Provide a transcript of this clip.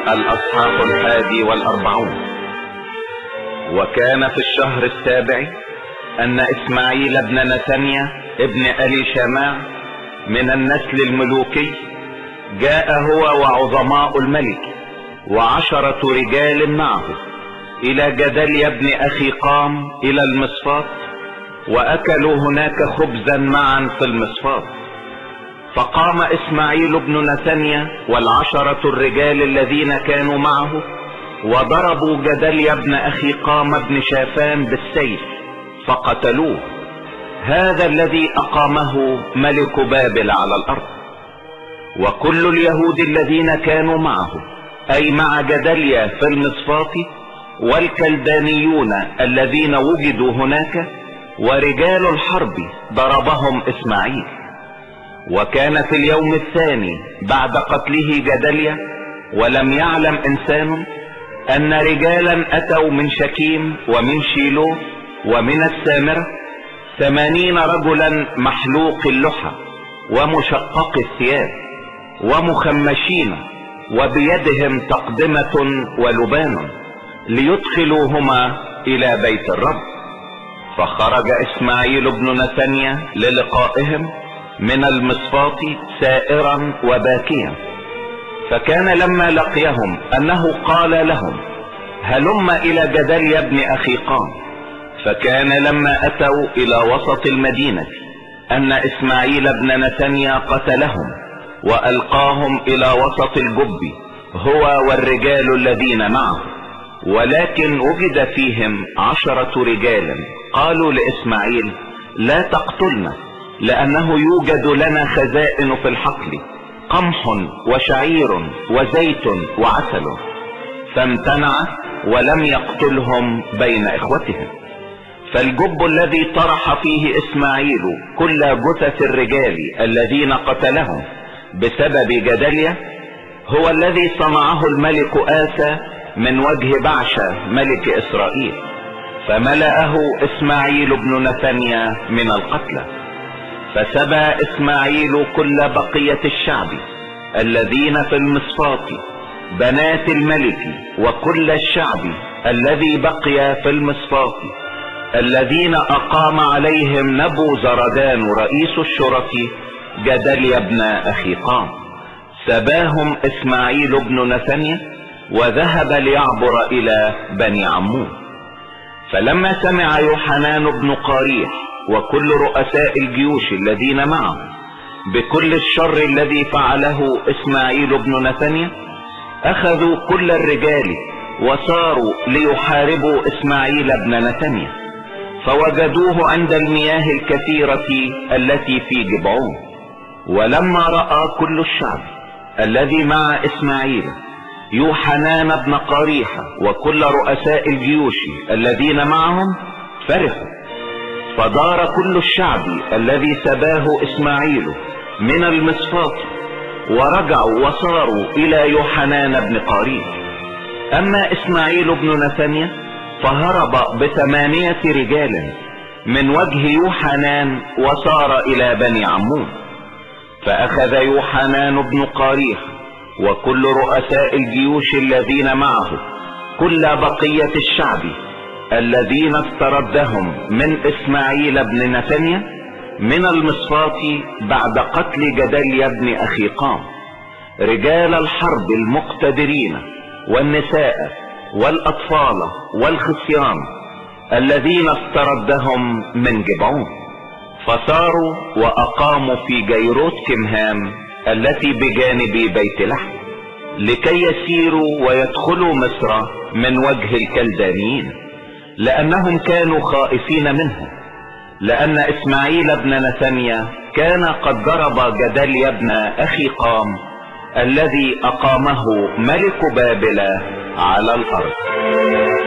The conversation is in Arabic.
الأصحاح 41. وكان في الشهر السابع أن إسماعيل بن نتنيا ابن ألي شماع من النسل الملوكي جاء هو وعظماء الملك 10 رجال معه إلى جدليا بن أخيقام إلى المصفات، وأكلوا هناك خبزا معا في المصفات. فقام إسماعيل بن نتنيا 10 الرجال الذين كانوا معه وضربوا جدليا بن أخيقام بن شافان بالسيف فقتلوه، هذا الذي أقامه ملك بابل على الأرض. وكل اليهود الذين كانوا معه أي مع جدليا في المصفات، والكلدانيون الذين وجدوا هناك ورجال الحرب ضربهم إسماعيل. وكان في اليوم الثاني بعد قتله جدليا ولم يعلم إنسان أن رجالا أتوا من شكيم ومن شيلو ومن السامرة 80 رجلا محلوق اللحى ومشقق الثياب ومخمشين وبيدهم تقدمة ولبان ليدخلوهما إلى بيت الرب. فخرج إسماعيل بن نتنيا للقائهم من المصفات سائرا وباكيا. فكان لما لقيهم أنه قال لهم هلم إلى جدليا بن أخيقام. فكان لما أتوا إلى وسط المدينة أن إسماعيل بن نتنيا قتلهم وألقاهم إلى وسط الجب هو والرجال الذين معه. ولكن وجد فيهم 10 رجال قالوا لإسماعيل لا تقتلنا، لأنه يوجد لنا خزائن في الحقل، قمح وشعير وزيت وعسل. فامتنع ولم يقتلهم بين إخوتهم. فالجب الذي طرح فيه إسماعيل كل جثث الرجال الذين قتلهم بسبب جدليا هو الذي صنعه الملك آسى من وجه بعشة ملك إسرائيل، فملأه إسماعيل بن نتنيا من القتلى. فسبى إسماعيل كل بقية الشعب الذين في المصفات بنات الملك وكل الشعب الذي بقي في المصفات الذين أقام عليهم نبوزردان رئيس الشرطة جدليا بن أخيقام. سباهم إسماعيل بن نتنيا وذهب ليعبر إلى بني عمون. فلما سمع يوحنان بن قاريح وكل رؤساء الجيوش الذين معه بكل الشر الذي فعله إسماعيل بن نتنيا، أخذوا كل الرجال وصاروا ليحاربوا إسماعيل بن نتنيا، فوجدوه عند المياه الكثيرة التي في جبعون. ولما رأى كل الشعب الذي مع إسماعيل يوحنان بن قاريح وكل رؤساء الجيوش الذين معهم فرحوا. فدار كل الشعب الذي سباه إسماعيل من المصفات ورجعوا وصاروا إلى يوحنان بن قاريح. أما إسماعيل بن نتنيا فهرب ب8 رجال من وجه يوحنان وصار إلى بني عمون. فأخذ يوحنان بن قاريح وكل رؤساء الجيوش الذين معه كل بقية الشعب الذين استردهم من إسماعيل بن نتنيا من المصفات بعد قتل جدليا بن أخيقام، رجال الحرب المقتدرين والنساء والأطفال والخصيان الذين استردهم من جبعون. فصاروا وأقاموا في جيروت كمهام التي بجانب بيت لحم لكي يسيروا ويدخلوا مصر من وجه الكلدانيين، لأنهم كانوا خائفين منه، لأن إسماعيل بن نتنيا كان قد ضرب جدليا بن أخيقام الذي أقامه ملك بابل على الأرض.